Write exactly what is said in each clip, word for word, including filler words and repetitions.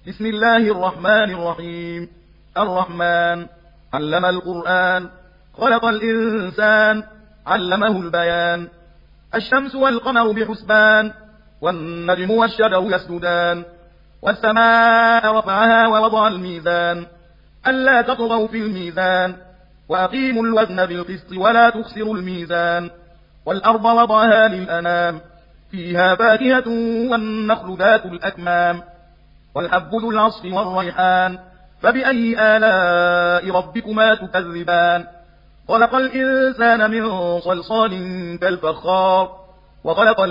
بسم الله الرحمن الرحيم. الرحمن علم القرآن، خلق الإنسان، علمه البيان. الشمس والقمر بحسبان، والنجم والشجر يسجدان. والسماء رفعها ووضع الميزان، ألا تطغوا في الميزان، وأقيموا الوزن بالقسط ولا تخسروا الميزان. والأرض وضعها للأنام، فيها فاكهة والنخل ذات الأكمام، والحب ذو العصف والريحان. فبأي آلاء ربكما تكذبان؟ خلق الإنسان من صلصال كالفخار، وخلق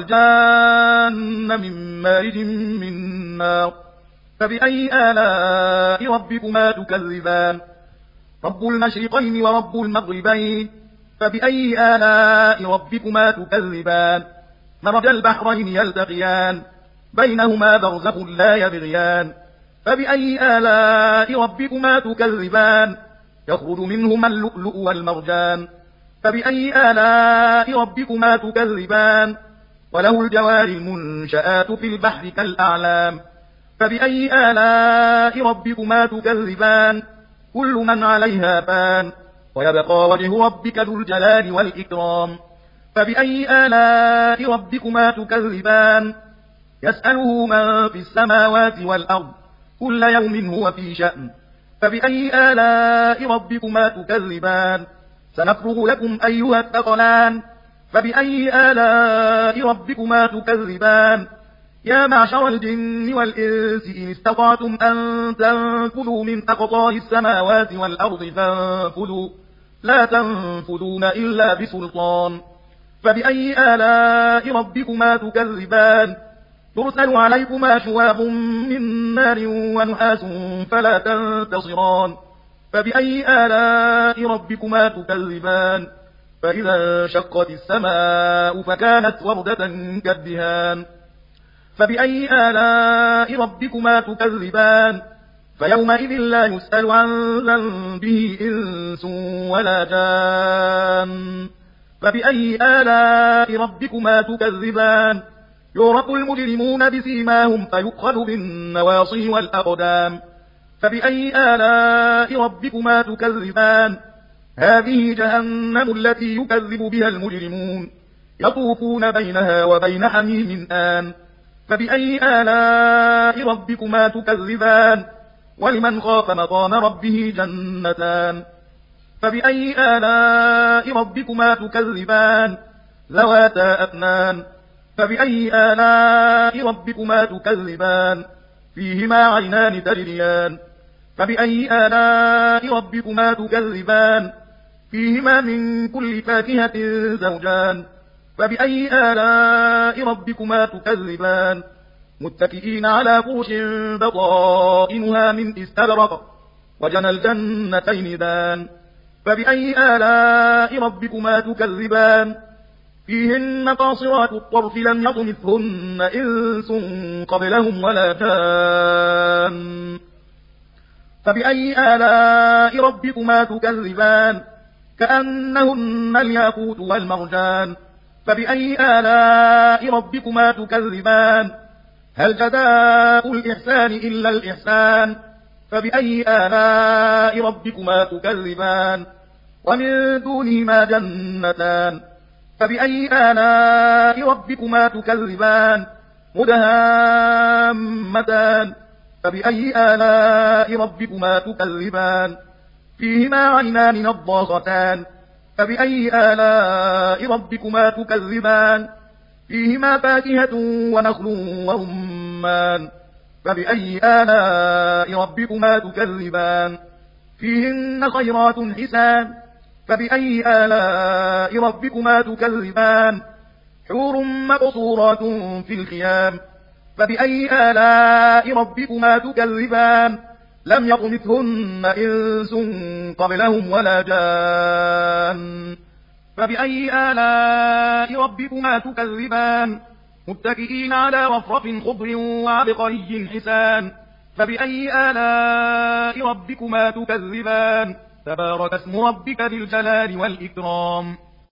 الجان من مارج من نار. فبأي آلاء ربكما تكذبان؟ رب المشرقين ورب المغربين، فبأي آلاء ربكما تكذبان؟ مرج البحرين يلتقيان، بينهما برزخ لا يبغيان. فبأي آلاء ربكما تكذبان؟ يخرج منهما اللؤلؤ والمرجان. فبأي آلاء ربكما تكذبان؟ وله الجوار المنشآت في البحر كالأعلام. فبأي آلاء ربكما تكذبان؟ كل من عليها فان، ويبقى وجه ربك ذو الجلال والإكرام. فبأي آلاء ربكما تكذبان؟ يسأله من في السماوات والأرض، كل يوم هو في شأن. فبأي آلاء ربكما تكذبان؟ سنفرغ لكم أيها الثقلان. فبأي آلاء ربكما تكذبان؟ يا معشر الجن والإنس إن استطعتم أن تنفذوا من أقطار السماوات والأرض فانفذوا، لا تنفذون إلا بسلطان. فبأي آلاء ربكما تكذبان؟ ترسل عليكما شواب من نار ونحاس فلا تنتصران. فبأي آلاء ربكما تكذبان؟ فإذا انشقت السماء فكانت وردة كالدهان. فبأي آلاء ربكما تكذبان؟ فيومئذ لا يسأل عن ذنبه إنس ولا جان. فبأي آلاء ربكما تكذبان؟ يعرف المجرمون بسيماهم فيؤخذ بالنواصي والأقدام. فبأي آلاء ربكما تكذبان؟ هذه جهنم التي يكذب بها المجرمون، يطوفون بينها وبين حميم آن. فبأي آلاء ربكما تكذبان؟ ولمن خاف مقام ربه جنتان. فبأي آلاء ربكما تكذبان؟ ذواتا أفنان. فبأي آلاء ربكما تكذبان؟ فيهما عينان تجريان. فبأي آلاء ربكما تكذبان؟ فيهما من كل فاكهة زوجان. فبأي آلاء ربكما تكذبان؟ متكئين على فرش بطائنها من استبرق، وجنى الجنتين دان. فبأي آلاء ربكما تكذبان؟ فيهن قاصرات الطرف لم يطمثهن إنس قبلهم ولا جان. فبأي آلاء ربكما تكذبان؟ كأنهن الياقوت والمرجان. فبأي آلاء ربكما تكذبان؟ هل جزاء الإحسان إلا الإحسان؟ فبأي آلاء ربكما تكذبان؟ ومن دونهما جنتان. فبأي آلاء ربكما تكذبان؟ مدهامتان. فبأي آلاء ربكما تكذبان؟ فيهما عينان نضاختان. فبأي آلاء ربكما تكذبان؟ فيهما فاكهة ونخل ورمان. فبأي آلاء ربكما تكذبان؟ فيهن خيرات حسان. فبأي آلاء ربكما تكذبان؟ حور مقصورات في الخيام. فبأي آلاء ربكما تكذبان؟ لم يطمثهن إنس قبلهم ولا جان. فبأي آلاء ربكما تكذبان؟ متكئين على رفرف خضر وعبقري حسان. فبأي آلاء ربكما تكذبان؟ تبارك اسم ربك ذي الجلال والإكرام.